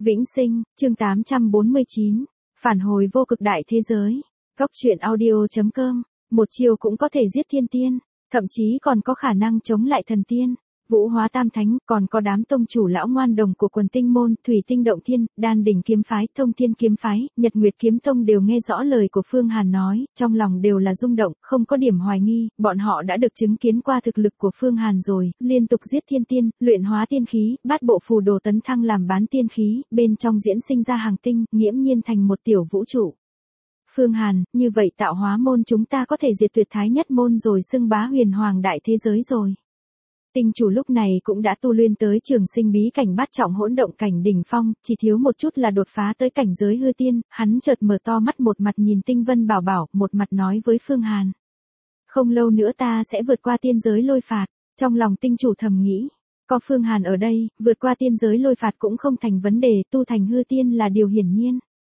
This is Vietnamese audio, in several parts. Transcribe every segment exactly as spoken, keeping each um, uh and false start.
Vĩnh Sinh, chương tám trăm bốn mươi chín. Phản hồi vô cực đại thế giới. Góc truyện audio.com. Một chiều cũng có thể giết thiên tiên, thậm chí còn có khả năng chống lại thần tiên. Vũ hóa tam thánh, còn có đám tông chủ lão ngoan đồng của quần tinh môn, thủy tinh động thiên, đan đỉnh kiếm phái, thông thiên kiếm phái, nhật nguyệt kiếm tông đều nghe rõ lời của Phương Hàn nói, trong lòng đều là rung động, không có điểm hoài nghi, bọn họ đã được chứng kiến qua thực lực của Phương Hàn rồi, liên tục giết thiên tiên, luyện hóa tiên khí, bát bộ phù đồ tấn thăng làm bán tiên khí, bên trong diễn sinh ra hàng tinh, nghiễm nhiên thành một tiểu vũ trụ. Phương Hàn, như vậy tạo hóa môn chúng ta có thể diệt tuyệt thái nhất môn rồi xưng bá huyền hoàng đại thế giới rồi. Tinh chủ lúc này cũng đã tu luyện tới trường sinh bí cảnh bát trọng hỗn động cảnh đỉnh phong, chỉ thiếu một chút là đột phá tới cảnh giới hư tiên, hắn chợt mở to mắt một mặt nhìn Tinh Vân Bảo Bảo, một mặt nói với Phương Hàn. Không lâu nữa ta sẽ vượt qua tiên giới lôi phạt, trong lòng tinh chủ thầm nghĩ, có Phương Hàn ở đây, vượt qua tiên giới lôi phạt cũng không thành vấn đề, tu thành hư tiên là điều hiển nhiên.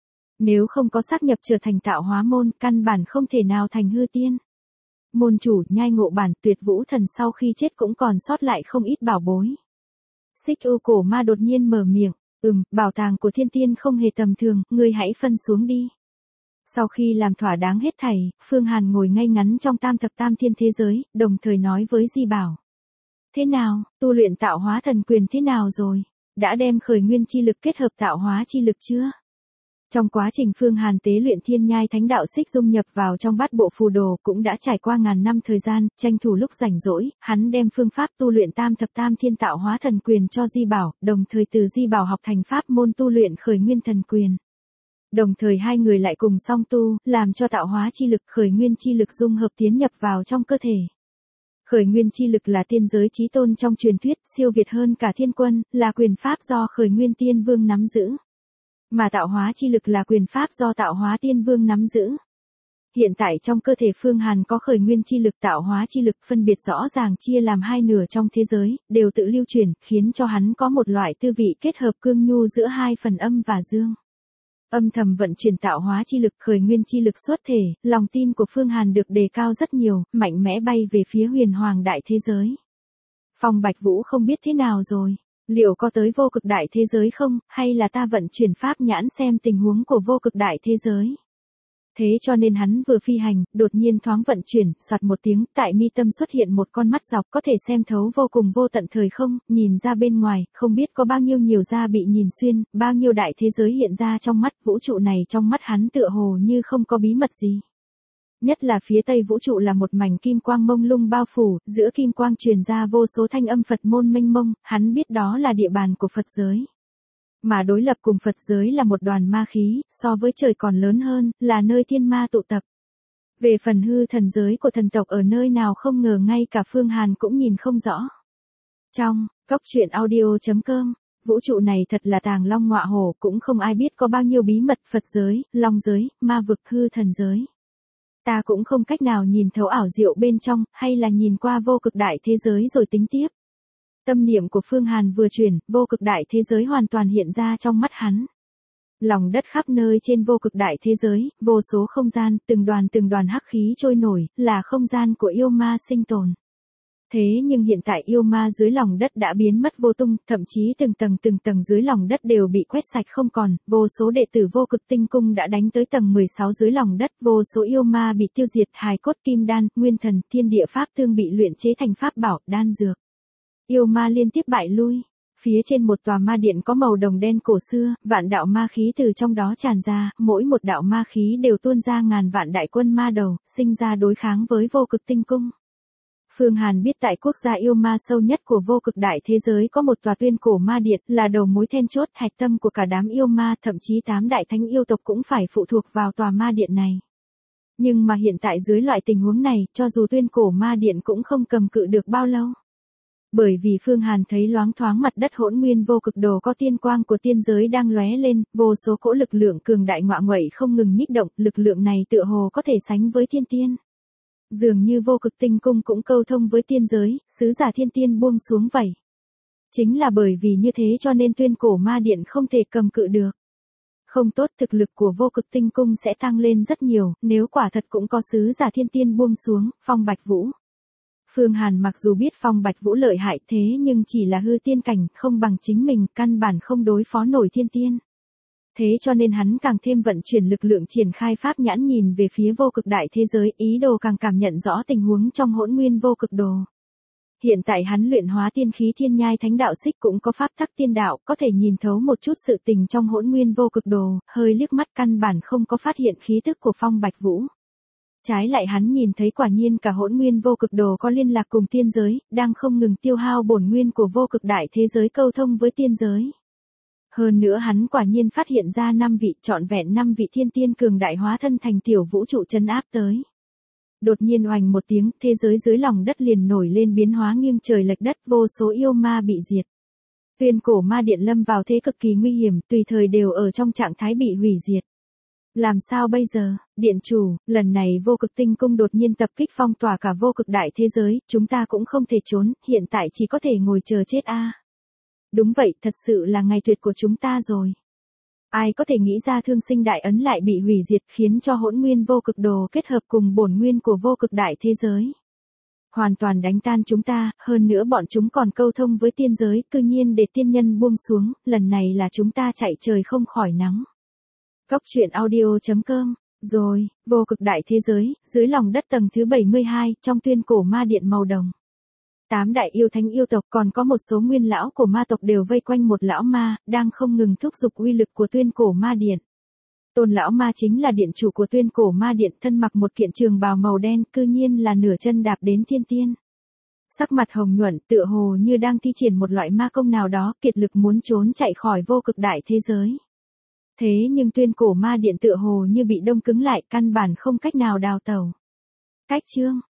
Nếu không có xác nhập trở thành tạo hóa môn, căn bản không thể nào thành hư tiên. Môn chủ, nhai ngộ bản, tuyệt vũ thần sau khi chết cũng còn sót lại không ít bảo bối. Xích U cổ ma đột nhiên mở miệng, ừm, bảo tàng của thiên tiên không hề tầm thường, ngươi hãy phân xuống đi. Sau khi làm thỏa đáng hết thảy, Phương Hàn ngồi ngay ngắn trong tam thập tam thiên thế giới, đồng thời nói với Di Bảo. Thế nào, tu luyện tạo hóa thần quyền thế nào rồi? Đã đem khởi nguyên chi lực kết hợp tạo hóa chi lực chưa? Trong quá trình Phương Hàn tế luyện thiên nhai thánh đạo xích dung nhập vào trong bát bộ phù đồ cũng đã trải qua ngàn năm thời gian, tranh thủ lúc rảnh rỗi, hắn đem phương pháp tu luyện tam thập tam thiên tạo hóa thần quyền cho Di Bảo, đồng thời từ Di Bảo học thành pháp môn tu luyện khởi nguyên thần quyền. Đồng thời hai người lại cùng song tu, làm cho tạo hóa chi lực khởi nguyên chi lực dung hợp tiến nhập vào trong cơ thể. Khởi nguyên chi lực là tiên giới chí tôn trong truyền thuyết, siêu việt hơn cả thiên quân, là quyền pháp do khởi nguyên tiên vương nắm giữ. Mà tạo hóa chi lực là quyền pháp do tạo hóa tiên vương nắm giữ. Hiện tại trong cơ thể Phương Hàn có khởi nguyên chi lực tạo hóa chi lực phân biệt rõ ràng chia làm hai nửa trong thế giới, đều tự lưu chuyển, khiến cho hắn có một loại tư vị kết hợp cương nhu giữa hai phần âm và dương. Âm thầm vận chuyển tạo hóa chi lực khởi nguyên chi lực xuất thể, lòng tin của Phương Hàn được đề cao rất nhiều, mạnh mẽ bay về phía huyền hoàng đại thế giới. Phong Bạch Vũ không biết thế nào rồi. Liệu có tới vô cực đại thế giới không, hay là ta vận chuyển pháp nhãn xem tình huống của vô cực đại thế giới. Thế cho nên hắn vừa phi hành, đột nhiên thoáng vận chuyển, soạt một tiếng, tại mi tâm xuất hiện một con mắt dọc có thể xem thấu vô cùng vô tận thời không, nhìn ra bên ngoài, không biết có bao nhiêu nhiều da bị nhìn xuyên, bao nhiêu đại thế giới hiện ra trong mắt, vũ trụ này trong mắt hắn tựa hồ như không có bí mật gì. Nhất là phía tây vũ trụ là một mảnh kim quang mông lung bao phủ, giữa kim quang truyền ra vô số thanh âm Phật môn mênh mông, hắn biết đó là địa bàn của Phật giới. Mà đối lập cùng Phật giới là một đoàn ma khí, so với trời còn lớn hơn, là nơi thiên ma tụ tập. Về phần hư thần giới của thần tộc ở nơi nào không ngờ ngay cả Phương Hàn cũng nhìn không rõ. Trong, góc truyện audio.com, vũ trụ này thật là tàng long ngọa hổ, cũng không ai biết có bao nhiêu bí mật Phật giới, long giới, ma vực hư thần giới. Ta cũng không cách nào nhìn thấu ảo diệu bên trong, hay là nhìn qua vô cực đại thế giới rồi tính tiếp. Tâm niệm của Phương Hàn vừa chuyển, vô cực đại thế giới hoàn toàn hiện ra trong mắt hắn. Lòng đất khắp nơi trên vô cực đại thế giới, vô số không gian, từng đoàn từng đoàn hắc khí trôi nổi, là không gian của yêu ma sinh tồn. Thế nhưng hiện tại yêu ma dưới lòng đất đã biến mất vô tung, thậm chí từng tầng từng tầng dưới lòng đất đều bị quét sạch không còn, vô số đệ tử vô cực tinh cung đã đánh tới tầng mười sáu dưới lòng đất, vô số yêu ma bị tiêu diệt, hài cốt kim đan, nguyên thần, thiên địa pháp thương bị luyện chế thành pháp bảo, đan dược. Yêu ma liên tiếp bại lui. Phía trên một tòa ma điện có màu đồng đen cổ xưa, vạn đạo ma khí từ trong đó tràn ra, mỗi một đạo ma khí đều tuôn ra ngàn vạn đại quân ma đầu, sinh ra đối kháng với vô cực tinh cung. Phương Hàn biết tại quốc gia yêu ma sâu nhất của vô cực đại thế giới có một tòa tuyên cổ ma điện, là đầu mối then chốt hạch tâm của cả đám yêu ma, thậm chí tám đại thánh yêu tộc cũng phải phụ thuộc vào tòa ma điện này. Nhưng mà hiện tại dưới loại tình huống này, cho dù tuyên cổ ma điện cũng không cầm cự được bao lâu. Bởi vì Phương Hàn thấy loáng thoáng mặt đất hỗn nguyên vô cực đồ có tiên quang của tiên giới đang lóe lên, vô số cỗ lực lượng cường đại ngọa nguậy không ngừng nhích động, lực lượng này tựa hồ có thể sánh với thiên tiên. Dường như vô cực tinh cung cũng câu thông với tiên giới, sứ giả thiên tiên buông xuống vậy. Chính là bởi vì như thế cho nên tuyên cổ ma điện không thể cầm cự được. Không tốt, thực lực của vô cực tinh cung sẽ tăng lên rất nhiều, nếu quả thật cũng có sứ giả thiên tiên buông xuống, Phong Bạch Vũ. Phương Hàn mặc dù biết Phong Bạch Vũ lợi hại thế nhưng chỉ là hư tiên cảnh, không bằng chính mình, căn bản không đối phó nổi thiên tiên. Thế cho nên hắn càng thêm vận chuyển lực lượng triển khai pháp nhãn nhìn về phía vô cực đại thế giới, ý đồ càng cảm nhận rõ tình huống trong hỗn nguyên vô cực đồ. Hiện tại hắn luyện hóa tiên khí thiên nhai thánh đạo xích cũng có pháp tắc tiên đạo, có thể nhìn thấu một chút sự tình trong hỗn nguyên vô cực đồ, hơi liếc mắt căn bản không có phát hiện khí tức của Phong Bạch Vũ. Trái lại hắn nhìn thấy quả nhiên cả hỗn nguyên vô cực đồ có liên lạc cùng tiên giới, đang không ngừng tiêu hao bổn nguyên của vô cực đại thế giới câu thông với tiên giới. Hơn nữa hắn quả nhiên phát hiện ra năm vị, trọn vẹn năm vị thiên tiên cường đại hóa thân thành tiểu vũ trụ trấn áp tới. Đột nhiên oành một tiếng, thế giới dưới lòng đất liền nổi lên biến hóa nghiêng trời lệch đất, vô số yêu ma bị diệt. Tuyên cổ ma điện lâm vào thế cực kỳ nguy hiểm, tùy thời đều ở trong trạng thái bị hủy diệt. Làm sao bây giờ, điện chủ, lần này vô cực tinh cung đột nhiên tập kích phong tỏa cả vô cực đại thế giới, chúng ta cũng không thể trốn, hiện tại chỉ có thể ngồi chờ chết a. Đúng vậy, thật sự là ngày tuyệt của chúng ta rồi. Ai có thể nghĩ ra thương sinh đại ấn lại bị hủy diệt khiến cho hỗn nguyên vô cực đồ kết hợp cùng bổn nguyên của vô cực đại thế giới. Hoàn toàn đánh tan chúng ta, hơn nữa bọn chúng còn câu thông với tiên giới, cư nhiên để tiên nhân buông xuống, lần này là chúng ta chạy trời không khỏi nắng. Góc truyện audio chấm com. Rồi, vô cực đại thế giới, dưới lòng đất tầng thứ bảy mươi hai, trong tuyên cổ ma điện màu đồng. Tám đại yêu thánh yêu tộc còn có một số nguyên lão của ma tộc đều vây quanh một lão ma, đang không ngừng thúc giục uy lực của tuyên cổ ma điện. Tôn lão ma chính là điện chủ của tuyên cổ ma điện, thân mặc một kiện trường bào màu đen, cư nhiên là nửa chân đạp đến thiên tiên. Sắc mặt hồng nhuận, tựa hồ như đang thi triển một loại ma công nào đó, kiệt lực muốn trốn chạy khỏi vô cực đại thế giới. Thế nhưng tuyên cổ ma điện tựa hồ như bị đông cứng lại, căn bản không cách nào đào tẩu. Cách chương,